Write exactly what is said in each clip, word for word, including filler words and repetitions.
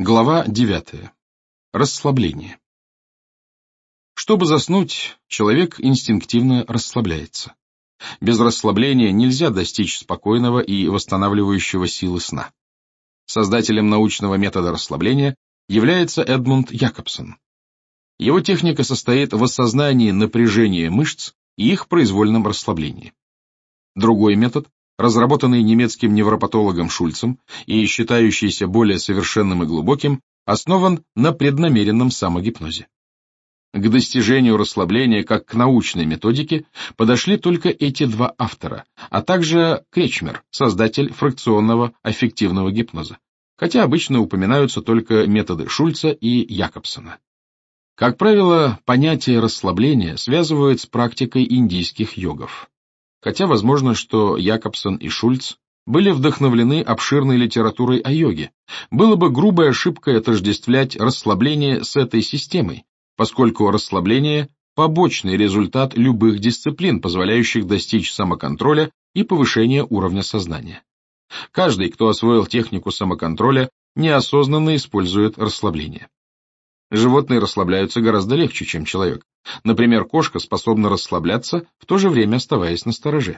Глава девятая. Расслабление. Чтобы заснуть, человек инстинктивно расслабляется. Без расслабления нельзя достичь спокойного и восстанавливающего силы сна. Создателем научного метода расслабления является Эдмунд Якобсон. Его техника состоит в осознании напряжения мышц и их произвольном расслаблении. Другой метод, разработанный немецким невропатологом Шульцем и считающийся более совершенным и глубоким, основан на преднамеренном самогипнозе. К достижению расслабления как к научной методике подошли только эти два автора, а также Кречмер, создатель фракционного аффективного гипноза, хотя обычно упоминаются только методы Шульца и Якобсона. Как правило, понятие расслабления связывают с практикой индийских йогов. Хотя возможно, что Якобсон и Шульц были вдохновлены обширной литературой о йоге, было бы грубой ошибкой отождествлять расслабление с этой системой, поскольку расслабление – побочный результат любых дисциплин, позволяющих достичь самоконтроля и повышения уровня сознания. Каждый, кто освоил технику самоконтроля, неосознанно использует расслабление. Животные расслабляются гораздо легче, чем человек. Например, кошка способна расслабляться, в то же время оставаясь настороже.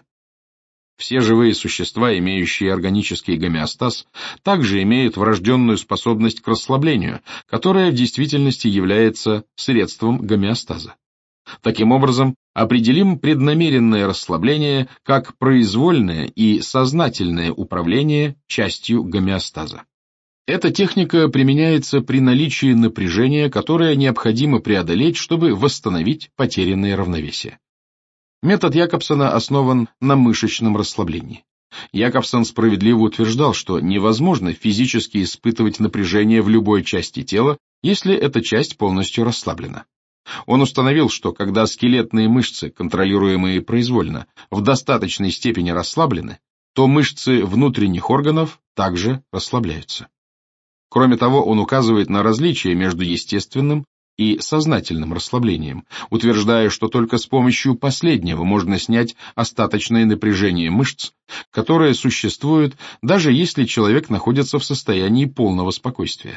Все живые существа, имеющие органический гомеостаз, также имеют врожденную способность к расслаблению, которая в действительности является средством гомеостаза. Таким образом, определим преднамеренное расслабление как произвольное и сознательное управление частью гомеостаза. Эта техника применяется при наличии напряжения, которое необходимо преодолеть, чтобы восстановить потерянное равновесие. Метод Якобсона основан на мышечном расслаблении. Якобсон справедливо утверждал, что невозможно физически испытывать напряжение в любой части тела, если эта часть полностью расслаблена. Он установил, что когда скелетные мышцы, контролируемые произвольно, в достаточной степени расслаблены, то мышцы внутренних органов также расслабляются. Кроме того, он указывает на различие между естественным и сознательным расслаблением, утверждая, что только с помощью последнего можно снять остаточное напряжение мышц, которое существует, даже если человек находится в состоянии полного спокойствия.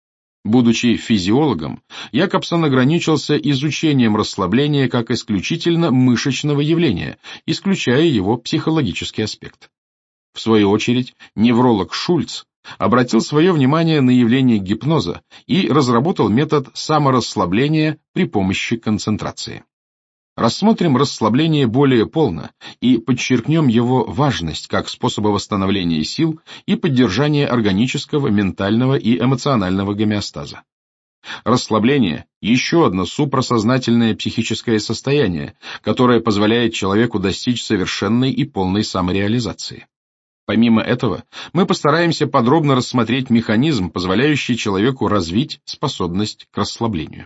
Будучи физиологом, Якобсон ограничился изучением расслабления как исключительно мышечного явления, исключая его психологический аспект. В свою очередь, невролог Шульц обратил свое внимание на явление гипноза и разработал метод саморасслабления при помощи концентрации. Рассмотрим расслабление более полно и подчеркнем его важность как способа восстановления сил и поддержания органического, ментального и эмоционального гомеостаза. Расслабление – еще одно супрасознательное психическое состояние, которое позволяет человеку достичь совершенной и полной самореализации. Помимо этого, мы постараемся подробно рассмотреть механизм, позволяющий человеку развить способность к расслаблению.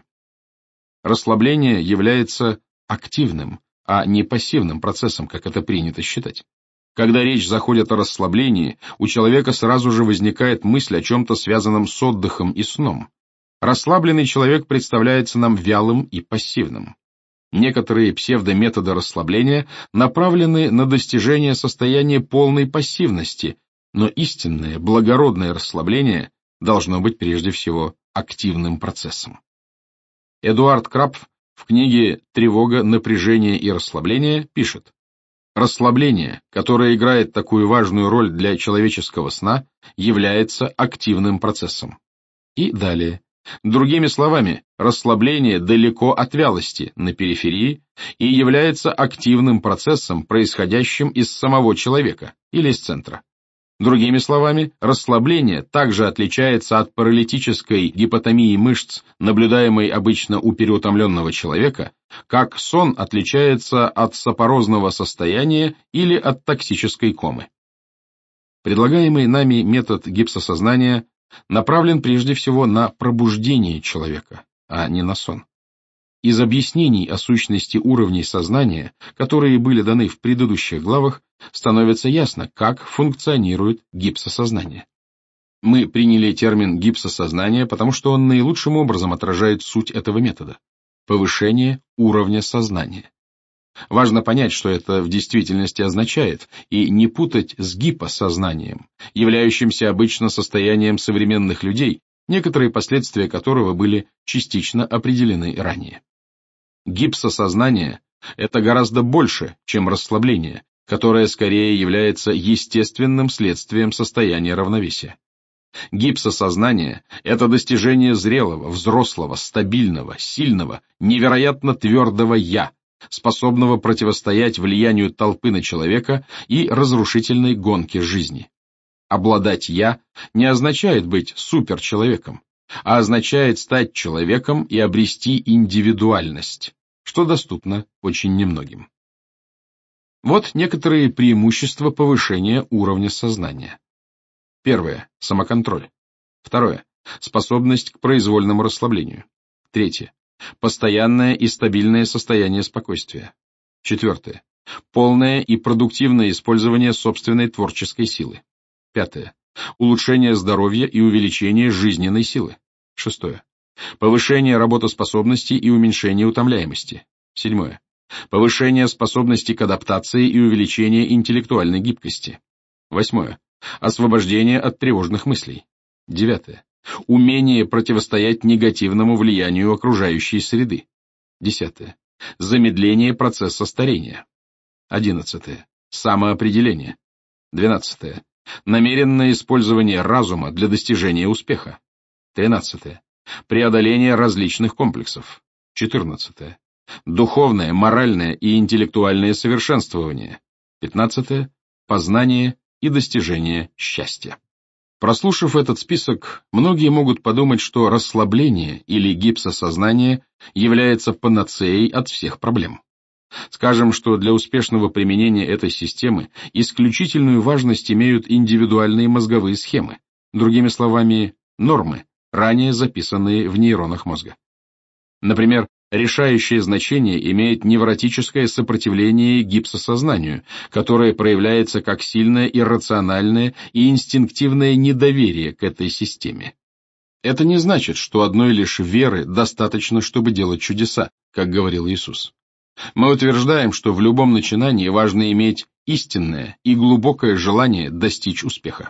Расслабление является активным, а не пассивным процессом, как это принято считать. Когда речь заходит о расслаблении, у человека сразу же возникает мысль о чем-то связанном с отдыхом и сном. Расслабленный человек представляется нам вялым и пассивным. Некоторые псевдометоды расслабления направлены на достижение состояния полной пассивности, но истинное, благородное расслабление должно быть прежде всего активным процессом. Эдуард Крапф в книге «Тревога, напряжение и расслабление» пишет: «Расслабление, которое играет такую важную роль для человеческого сна, является активным процессом». И далее. Другими словами, расслабление далеко от вялости, на периферии, и является активным процессом, происходящим из самого человека или из центра. Другими словами, расслабление также отличается от паралитической гипотомии мышц, наблюдаемой обычно у переутомленного человека, как сон отличается от сапорозного состояния или от токсической комы. Предлагаемый нами метод гипсосознания направлен прежде всего на пробуждение человека, а не на сон. Из объяснений о сущности уровней сознания, которые были даны в предыдущих главах, становится ясно, как функционирует гипсосознание. Мы приняли термин гипсосознание, потому что он наилучшим образом отражает суть этого метода – повышение уровня сознания. Важно понять, что это в действительности означает, и не путать с гипосознанием, являющимся обычно состоянием современных людей, некоторые последствия которого были частично определены ранее. Гипсосознание – это гораздо больше, чем расслабление, которое скорее является естественным следствием состояния равновесия. Гипсосознание – это достижение зрелого, взрослого, стабильного, сильного, невероятно твердого «я», способного противостоять влиянию толпы на человека и разрушительной гонке жизни. Обладать «я» не означает быть суперчеловеком, а означает стать человеком и обрести индивидуальность, что доступно очень немногим. Вот некоторые преимущества повышения уровня сознания. Первое – самоконтроль. Второе – способность к произвольному расслаблению. Третье – постоянное и стабильное состояние спокойствия. Четвертое – полное и продуктивное использование собственной творческой силы. Пятое – улучшение здоровья и увеличение жизненной силы. Шестое – повышение работоспособности и уменьшение утомляемости. Седьмое – повышение способности к адаптации и увеличение интеллектуальной гибкости. Восьмое – освобождение от тревожных мыслей. Девятое – умение противостоять негативному влиянию окружающей среды. Десятое – замедление процесса старения. Одиннадцатое – самоопределение. Двенадцатое – намеренное использование разума для достижения успеха. Тринадцатое – преодоление различных комплексов. Четырнадцатое – духовное, моральное и интеллектуальное совершенствование. Пятнадцатое – познание и достижение счастья. Прослушав этот список, многие могут подумать, что расслабление или гипсосознание является панацеей от всех проблем. Скажем, что для успешного применения этой системы исключительную важность имеют индивидуальные мозговые схемы, другими словами, нормы, ранее записанные в нейронах мозга. Например, решающее значение имеет невротическое сопротивление гипсосознанию, которое проявляется как сильное иррациональное и инстинктивное недоверие к этой системе. Это не значит, что одной лишь веры достаточно, чтобы делать чудеса, как говорил Иисус. Мы утверждаем, что в любом начинании важно иметь истинное и глубокое желание достичь успеха.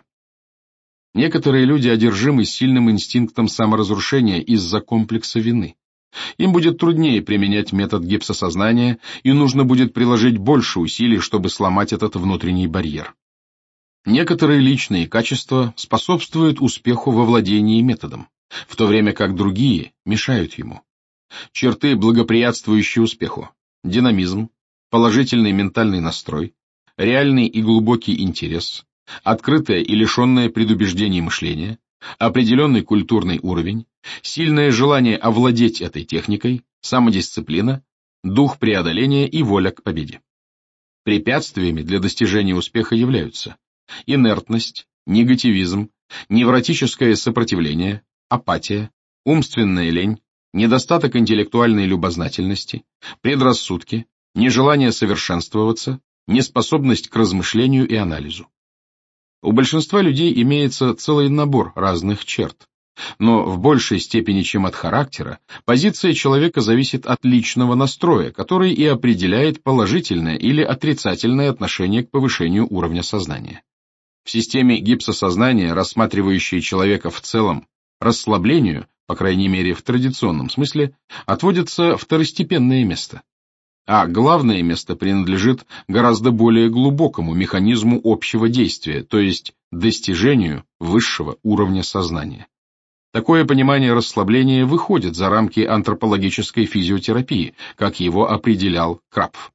Некоторые люди одержимы сильным инстинктом саморазрушения из-за комплекса вины. Им будет труднее применять метод гипсосознания, и нужно будет приложить больше усилий, чтобы сломать этот внутренний барьер. Некоторые личные качества способствуют успеху во владении методом, в то время как другие мешают ему. Черты, благоприятствующие успеху: динамизм, положительный ментальный настрой, реальный и глубокий интерес, открытое и лишенное предубеждений мышление, определенный культурный уровень, сильное желание овладеть этой техникой, самодисциплина, дух преодоления и воля к победе. Препятствиями для достижения успеха являются инертность, негативизм, невротическое сопротивление, апатия, умственная лень, недостаток интеллектуальной любознательности, предрассудки, нежелание совершенствоваться, неспособность к размышлению и анализу. У большинства людей имеется целый набор разных черт, но в большей степени, чем от характера, позиция человека зависит от личного настроя, который и определяет положительное или отрицательное отношение к повышению уровня сознания. В системе гипсосознания, рассматривающей человека в целом, расслаблению, по крайней мере в традиционном смысле, отводится второстепенное место. А главное место принадлежит гораздо более глубокому механизму общего действия, то есть достижению высшего уровня сознания. Такое понимание расслабления выходит за рамки антропологической физиотерапии, как его определял Крапф.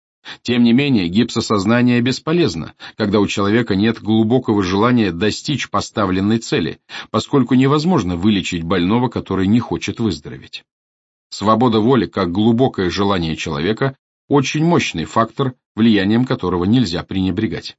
Тем не менее, гипсосознание бесполезно, когда у человека нет глубокого желания достичь поставленной цели, поскольку невозможно вылечить больного, который не хочет выздороветь. Свобода воли, как глубокое желание человека, очень мощный фактор, влиянием которого нельзя пренебрегать.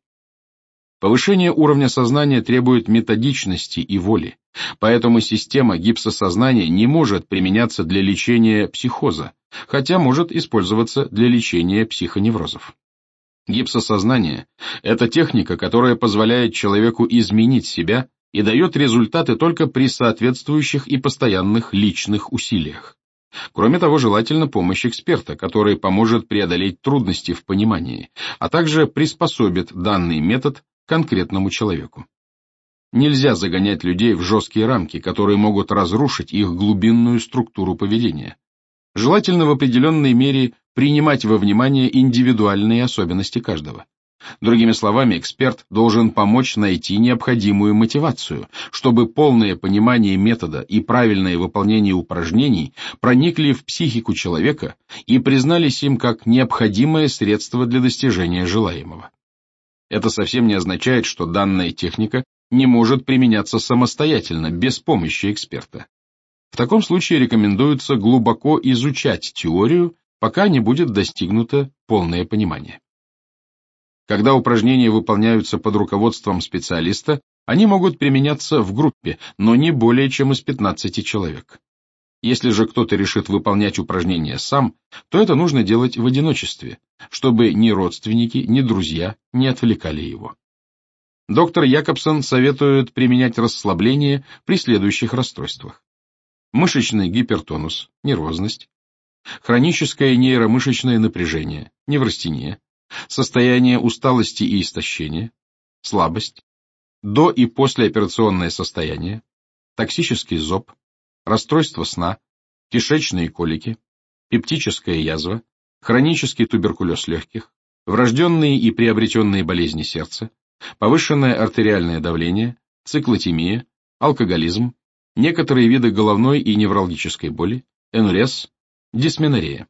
Повышение уровня сознания требует методичности и воли, поэтому система гипсосознания не может применяться для лечения психоза, хотя может использоваться для лечения психоневрозов. Гипсосознание – это техника, которая позволяет человеку изменить себя и дает результаты только при соответствующих и постоянных личных усилиях. Кроме того, желательно помощь эксперта, который поможет преодолеть трудности в понимании, а также приспособит данный метод к конкретному человеку. Нельзя загонять людей в жесткие рамки, которые могут разрушить их глубинную структуру поведения. Желательно в определенной мере принимать во внимание индивидуальные особенности каждого. Другими словами, эксперт должен помочь найти необходимую мотивацию, чтобы полное понимание метода и правильное выполнение упражнений проникли в психику человека и признались им как необходимое средство для достижения желаемого. Это совсем не означает, что данная техника не может применяться самостоятельно, без помощи эксперта. В таком случае рекомендуется глубоко изучать теорию, пока не будет достигнуто полное понимание. Когда упражнения выполняются под руководством специалиста, они могут применяться в группе, но не более чем из пятнадцати человек. Если же кто-то решит выполнять упражнения сам, то это нужно делать в одиночестве, чтобы ни родственники, ни друзья не отвлекали его. Доктор Якобсон советует применять расслабление при следующих расстройствах: мышечный гипертонус, нервозность, хроническое нейромышечное напряжение, неврастения, состояние усталости и истощения, слабость, до- и послеоперационное состояние, токсический зоб, расстройство сна, кишечные колики, пептическая язва, хронический туберкулез легких, врожденные и приобретенные болезни сердца, повышенное артериальное давление, циклотемия, алкоголизм, некоторые виды головной и невралгической боли, энурез, дисменорея.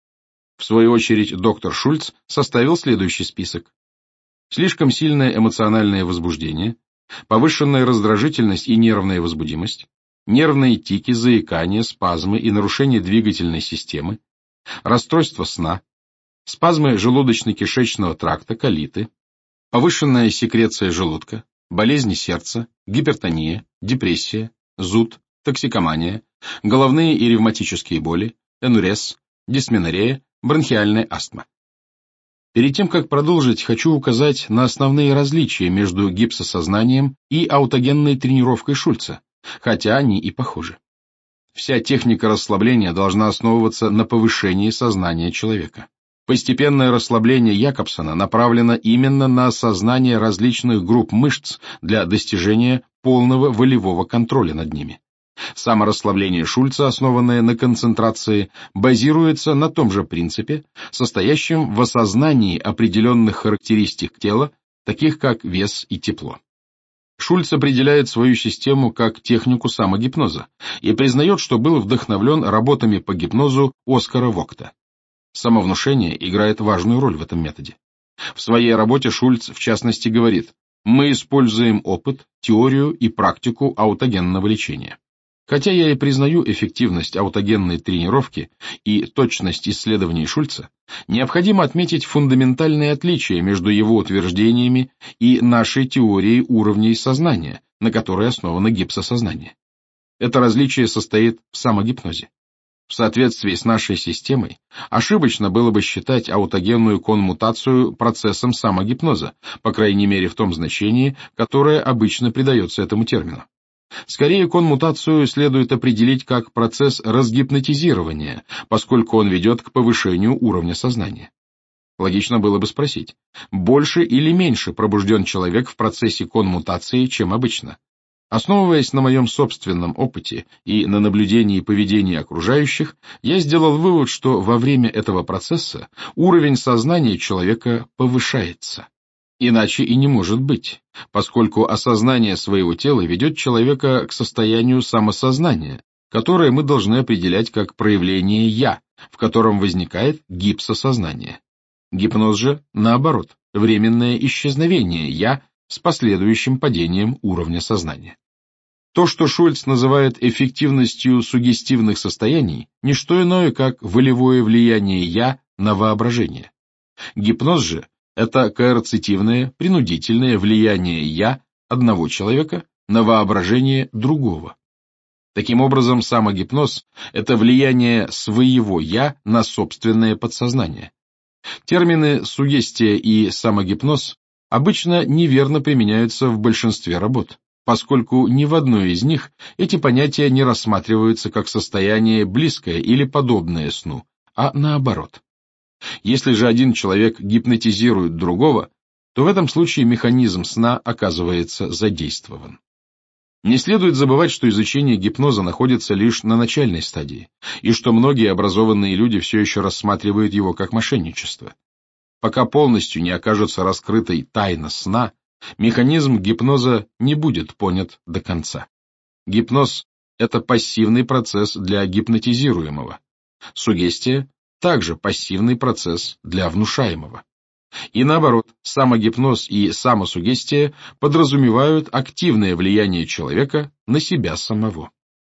В свою очередь, доктор Шульц составил следующий список: слишком сильное эмоциональное возбуждение, повышенная раздражительность и нервная возбудимость, нервные тики, заикание, спазмы и нарушение двигательной системы, расстройство сна, спазмы желудочно-кишечного тракта, колиты, повышенная секреция желудка, болезни сердца, гипертония, депрессия, зуд, токсикомания, головные и ревматические боли, энурез, дисменорея, бронхиальная астма. Перед тем, как продолжить, хочу указать на основные различия между гипсосознанием и аутогенной тренировкой Шульца, хотя они и похожи. Вся техника расслабления должна основываться на повышении сознания человека. Постепенное расслабление Якобсона направлено именно на осознание различных групп мышц для достижения полного волевого контроля над ними. Саморасслабление Шульца, основанное на концентрации, базируется на том же принципе, состоящем в осознании определенных характеристик тела, таких как вес и тепло. Шульц определяет свою систему как технику самогипноза и признает, что был вдохновлен работами по гипнозу Оскара Вогта. Самовнушение играет важную роль в этом методе. В своей работе Шульц, в частности, говорит: «Мы используем опыт, теорию и практику аутогенного лечения». Хотя я и признаю эффективность аутогенной тренировки и точность исследований Шульца, необходимо отметить фундаментальные отличия между его утверждениями и нашей теорией уровней сознания, на которой основано гипсосознание. Это различие состоит в самогипнозе. В соответствии с нашей системой, ошибочно было бы считать аутогенную конмутацию процессом самогипноза, по крайней мере в том значении, которое обычно придается этому термину. Скорее, конмутацию следует определить как процесс разгипнотизирования, поскольку он ведет к повышению уровня сознания. Логично было бы спросить, больше или меньше пробужден человек в процессе конмутации, чем обычно? Основываясь на моем собственном опыте и на наблюдении поведения окружающих, я сделал вывод, что во время этого процесса уровень сознания человека повышается. Иначе и не может быть, поскольку осознание своего тела ведет человека к состоянию самосознания, которое мы должны определять как проявление «я», в котором возникает гипсосознание. Гипноз же, наоборот, временное исчезновение «я» с последующим падением уровня сознания. То, что Шульц называет эффективностью суггестивных состояний, не что иное, как волевое влияние «я» на воображение. Гипноз же — это коэрцитивное, принудительное влияние «я» одного человека на воображение другого. Таким образом, самогипноз — это влияние своего «я» на собственное подсознание. Термины «суггестия» и «самогипноз» обычно неверно применяются в большинстве работ, поскольку ни в одной из них эти понятия не рассматриваются как состояние близкое или подобное сну, а наоборот. Если же один человек гипнотизирует другого, то в этом случае механизм сна оказывается задействован. Не следует забывать, что изучение гипноза находится лишь на начальной стадии, и что многие образованные люди все еще рассматривают его как мошенничество. Пока полностью не окажется раскрытой тайна сна, механизм гипноза не будет понят до конца. Гипноз – это пассивный процесс для гипнотизируемого. Суггестия – также пассивный процесс для внушаемого. И наоборот, самогипноз и самосуггестия подразумевают активное влияние человека на себя самого.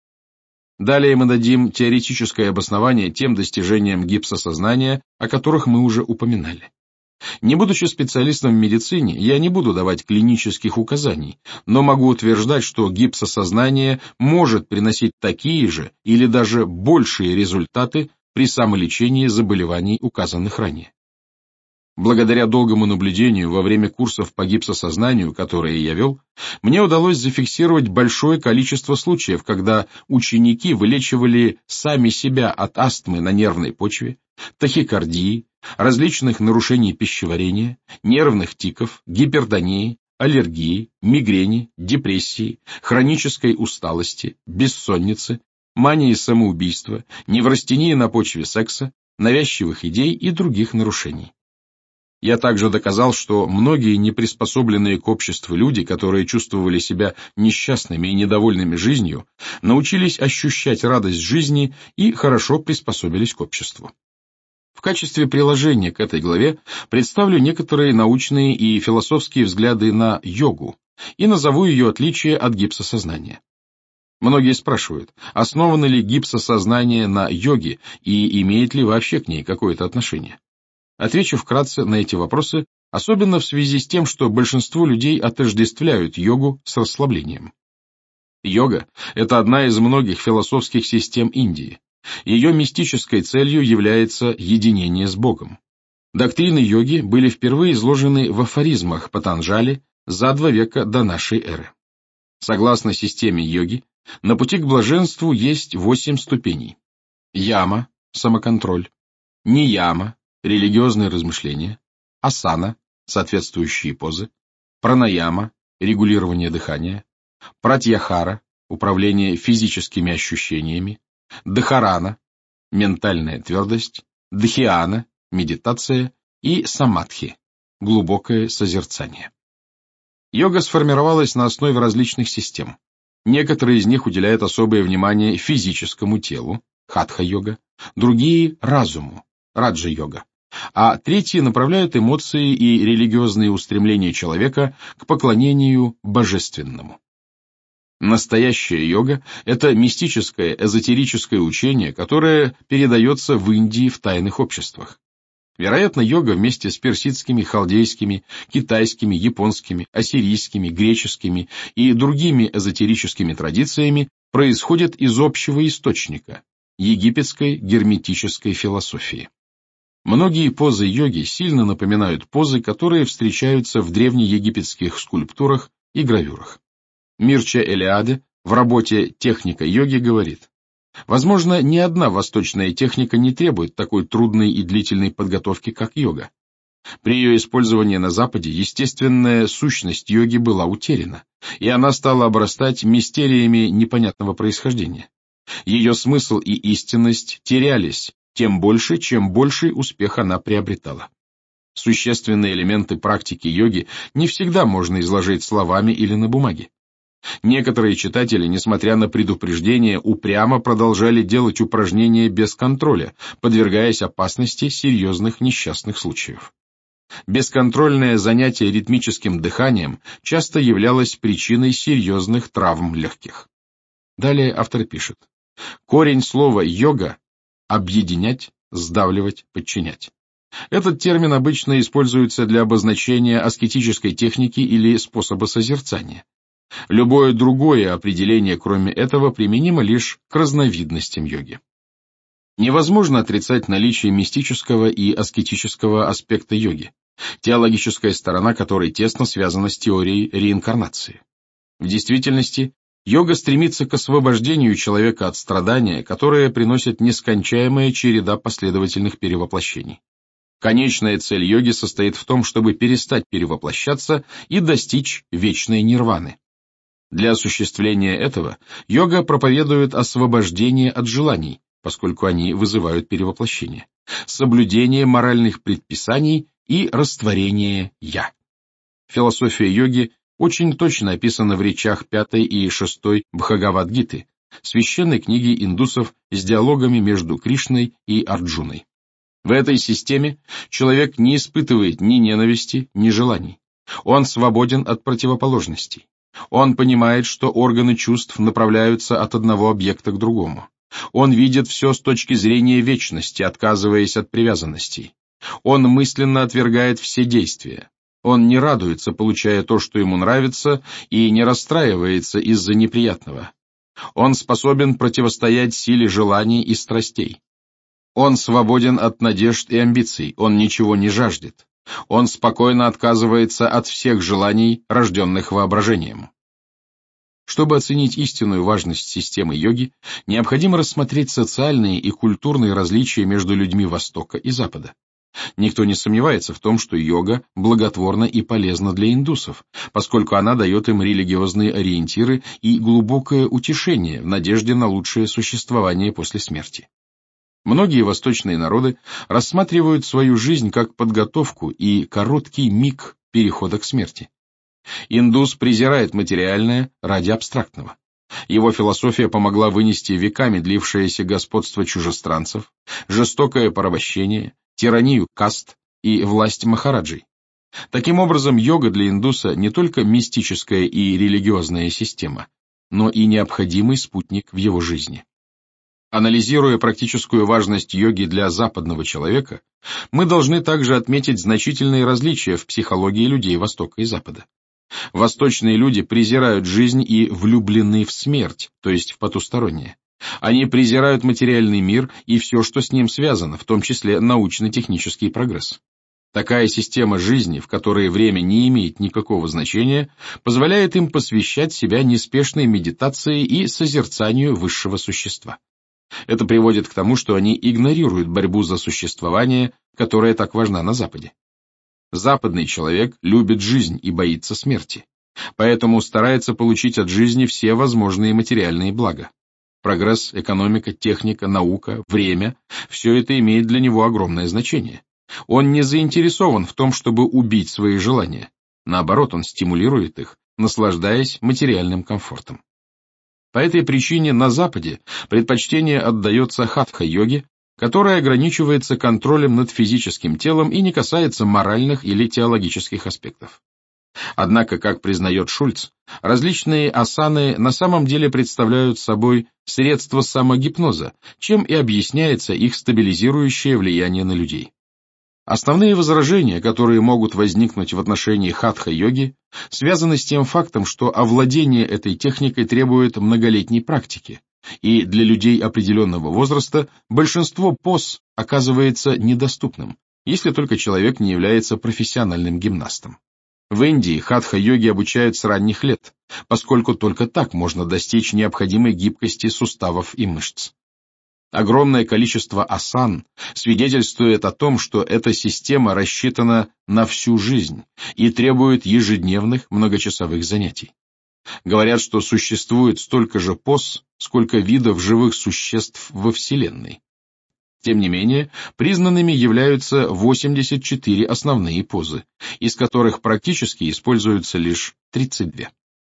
Далее мы дадим теоретическое обоснование тем достижениям гипсосознания, о которых мы уже упоминали. Не будучи специалистом в медицине, я не буду давать клинических указаний, но могу утверждать, что гипсосознание может приносить такие же или даже большие результаты при самолечении заболеваний, указанных ранее. Благодаря долгому наблюдению во время курсов по гипсосознанию, которые я вел, мне удалось зафиксировать большое количество случаев, когда ученики вылечивали сами себя от астмы на нервной почве, тахикардии, различных нарушений пищеварения, нервных тиков, гипертонии, аллергии, мигрени, депрессии, хронической усталости, бессонницы, мании самоубийства, неврастении на почве секса, навязчивых идей и других нарушений. Я также доказал, что многие неприспособленные к обществу люди, которые чувствовали себя несчастными и недовольными жизнью, научились ощущать радость жизни и хорошо приспособились к обществу. В качестве приложения к этой главе представлю некоторые научные и философские взгляды на йогу и назову ее отличие от гипсосознания. Многие спрашивают, основано ли гипсосознание на йоге и имеет ли вообще к ней какое-то отношение. Отвечу вкратце на эти вопросы, особенно в связи с тем, что большинство людей отождествляют йогу с расслаблением. Йога – это одна из многих философских систем Индии. Ее мистической целью является единение с Богом. Доктрины йоги были впервые изложены в афоризмах Патанджали за два века до нашей эры. Согласно системе йоги, на пути к блаженству есть восемь ступеней. Яма – самоконтроль, нияма – религиозные размышления, асана – соответствующие позы, пранаяма – регулирование дыхания, пратьяхара – управление физическими ощущениями, дхарана – ментальная твердость, дхьяна – медитация и самадхи – глубокое созерцание. Йога сформировалась на основе различных систем. Некоторые из них уделяют особое внимание физическому телу, хатха-йога, другие – разуму, раджа-йога, а третьи направляют эмоции и религиозные устремления человека к поклонению божественному. Настоящая йога – это мистическое, эзотерическое учение, которое передается в Индии в тайных обществах. Вероятно, йога вместе с персидскими, халдейскими, китайскими, японскими, ассирийскими, греческими и другими эзотерическими традициями происходит из общего источника – египетской герметической философии. Многие позы йоги сильно напоминают позы, которые встречаются в древнеегипетских скульптурах и гравюрах. Мирча Элиаде в работе «Техника йоги» говорит: возможно, ни одна восточная техника не требует такой трудной и длительной подготовки, как йога. При ее использовании на Западе естественная сущность йоги была утеряна, и она стала обрастать мистериями непонятного происхождения. Ее смысл и истинность терялись, тем больше, чем больший успех она приобретала. Существенные элементы практики йоги не всегда можно изложить словами или на бумаге. Некоторые читатели, несмотря на предупреждения, упрямо продолжали делать упражнения без контроля, подвергаясь опасности серьезных несчастных случаев. Бесконтрольное занятие ритмическим дыханием часто являлось причиной серьезных травм легких. Далее автор пишет: корень слова «йога» — объединять, сдавливать, подчинять. Этот термин обычно используется для обозначения аскетической техники или способа созерцания. Любое другое определение, кроме этого, применимо лишь к разновидностям йоги. Невозможно отрицать наличие мистического и аскетического аспекта йоги, теологическая сторона которой тесно связана с теорией реинкарнации. В действительности, йога стремится к освобождению человека от страдания, которое приносит нескончаемая череда последовательных перевоплощений. Конечная цель йоги состоит в том, чтобы перестать перевоплощаться и достичь вечной нирваны. Для осуществления этого йога проповедует освобождение от желаний, поскольку они вызывают перевоплощение, соблюдение моральных предписаний и растворение «я». Философия йоги очень точно описана в речах пятой и шестой Бхагавад-гиты, священной книги индусов с диалогами между Кришной и Арджуной. В этой системе человек не испытывает ни ненависти, ни желаний. Он свободен от противоположностей. Он понимает, что органы чувств направляются от одного объекта к другому. Он видит все с точки зрения вечности, отказываясь от привязанностей. Он мысленно отвергает все действия. Он не радуется, получая то, что ему нравится, и не расстраивается из-за неприятного. Он способен противостоять силе желаний и страстей. Он свободен от надежд и амбиций, он ничего не жаждет. Он спокойно отказывается от всех желаний, рожденных воображением. Чтобы оценить истинную важность системы йоги, необходимо рассмотреть социальные и культурные различия между людьми Востока и Запада. Никто не сомневается в том, что йога благотворна и полезна для индусов, поскольку она дает им религиозные ориентиры и глубокое утешение в надежде на лучшее существование после смерти. Многие восточные народы рассматривают свою жизнь как подготовку и короткий миг перехода к смерти. Индус презирает материальное ради абстрактного. Его философия помогла вынести веками длившееся господство чужестранцев, жестокое порабощение, тиранию каст и власть махараджей. Таким образом, йога для индуса не только мистическая и религиозная система, но и необходимый спутник в его жизни. Анализируя практическую важность йоги для западного человека, мы должны также отметить значительные различия в психологии людей Востока и Запада. Восточные люди презирают жизнь и влюблены в смерть, то есть в потустороннее. Они презирают материальный мир и все, что с ним связано, в том числе научно-технический прогресс. Такая система жизни, в которой время не имеет никакого значения, позволяет им посвящать себя неспешной медитации и созерцанию высшего существа. Это приводит к тому, что они игнорируют борьбу за существование, которая так важна на Западе. Западный человек любит жизнь и боится смерти, поэтому старается получить от жизни все возможные материальные блага. Прогресс, экономика, техника, наука, время – все это имеет для него огромное значение. Он не заинтересован в том, чтобы убить свои желания. Наоборот, он стимулирует их, наслаждаясь материальным комфортом. По этой причине на Западе предпочтение отдается хатха-йоге, которая ограничивается контролем над физическим телом и не касается моральных или теологических аспектов. Однако, как признает Шульц, различные асаны на самом деле представляют собой средства самогипноза, чем и объясняется их стабилизирующее влияние на людей. Основные возражения, которые могут возникнуть в отношении хатха-йоги, связаны с тем фактом, что овладение этой техникой требует многолетней практики, и для людей определенного возраста большинство поз оказывается недоступным, если только человек не является профессиональным гимнастом. В Индии хатха-йоги обучают с ранних лет, поскольку только так можно достичь необходимой гибкости суставов и мышц. Огромное количество асан свидетельствует о том, что эта система рассчитана на всю жизнь и требует ежедневных многочасовых занятий. Говорят, что существует столько же поз, сколько видов живых существ во Вселенной. Тем не менее, признанными являются восемьдесят четыре основные позы, из которых практически используются лишь тридцать две.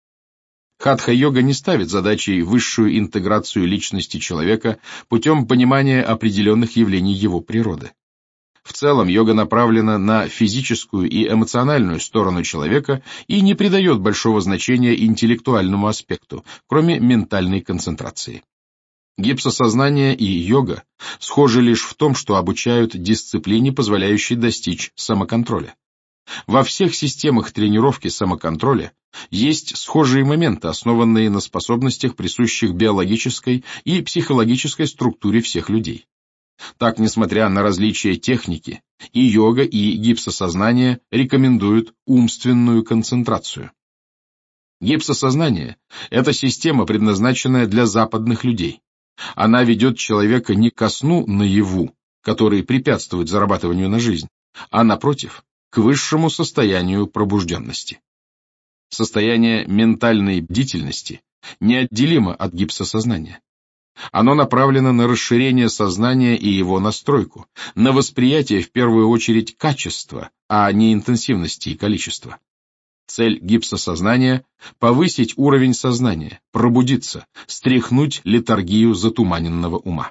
Хатха-йога не ставит задачей высшую интеграцию личности человека путем понимания определенных явлений его природы. В целом, йога направлена на физическую и эмоциональную сторону человека и не придает большого значения интеллектуальному аспекту, кроме ментальной концентрации. Гипсосознание и йога схожи лишь в том, что обучают дисциплине, позволяющей достичь самоконтроля. Во всех системах тренировки самоконтроля есть схожие моменты, основанные на способностях, присущих биологической и психологической структуре всех людей. Так, несмотря на различия техники, и йога, и гипсосознание рекомендуют умственную концентрацию. Гипсосознание – это система, предназначенная для западных людей. Она ведет человека не ко сну наяву, который препятствует зарабатыванию на жизнь, а, напротив, к высшему состоянию пробужденности. Состояние ментальной бдительности неотделимо от гипсосознания. Оно направлено на расширение сознания и его настройку, на восприятие в первую очередь качества, а не интенсивности и количества. Цель гипсосознания – повысить уровень сознания, пробудиться, стряхнуть летаргию затуманенного ума.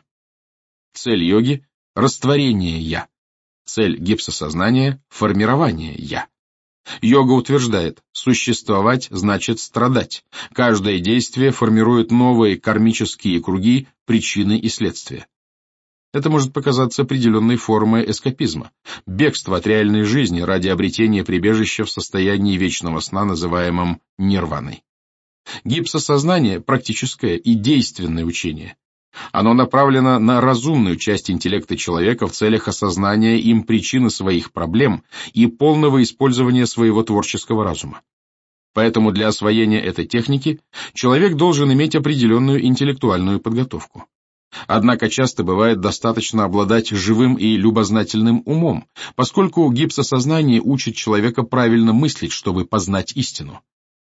Цель йоги – растворение «я». Цель гипсосознания – формирование «я». Йога утверждает, существовать значит страдать. Каждое действие формирует новые кармические круги, причины и следствия. Это может показаться определенной формой эскапизма, бегства от реальной жизни ради обретения прибежища в состоянии вечного сна, называемом нирваной. Гипсосознание – практическое и действенное учение. Оно направлено на разумную часть интеллекта человека в целях осознания им причины своих проблем и полного использования своего творческого разума. Поэтому для освоения этой техники человек должен иметь определенную интеллектуальную подготовку. Однако часто бывает достаточно обладать живым и любознательным умом, поскольку гипсосознание учит человека правильно мыслить, чтобы познать истину.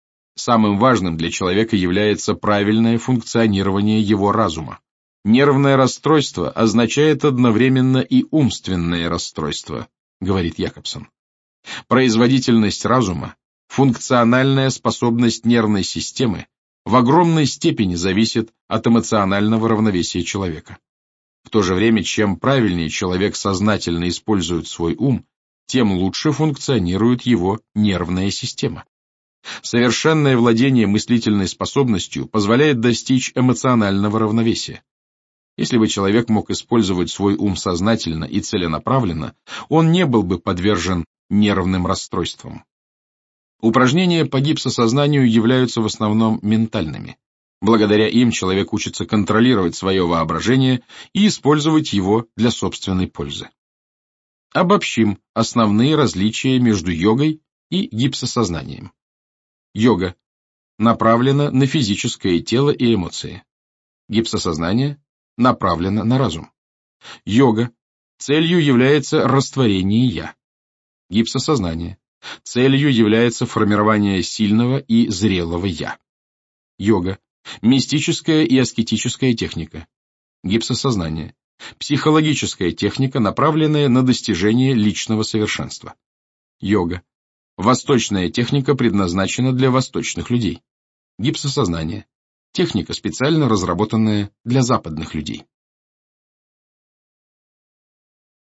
Самым важным для человека является правильное функционирование его разума. Нервное расстройство означает одновременно и умственное расстройство, говорит Якобсон. Производительность разума, функциональная способность нервной системы в огромной степени зависит от эмоционального равновесия человека. В то же время, чем правильнее человек сознательно использует свой ум, тем лучше функционирует его нервная система. Совершенное владение мыслительной способностью позволяет достичь эмоционального равновесия. Если бы человек мог использовать свой ум сознательно и целенаправленно, он не был бы подвержен нервным расстройствам. Упражнения по гипсосознанию являются в основном ментальными. Благодаря им человек учится контролировать свое воображение и использовать его для собственной пользы. Обобщим основные различия между йогой и гипсосознанием. Йога направлена на физическое тело и эмоции. Гипсосознание направлено на разум. Йога. Целью является растворение «я». Гипсосознание. Целью является формирование сильного и зрелого «я». Йога. Мистическая и аскетическая техника. Гипсосознание. Психологическая техника, направленная на достижение личного совершенства. Йога. Восточная техника предназначена для восточных людей. Гипсосознание. Техника, специально разработанная для западных людей.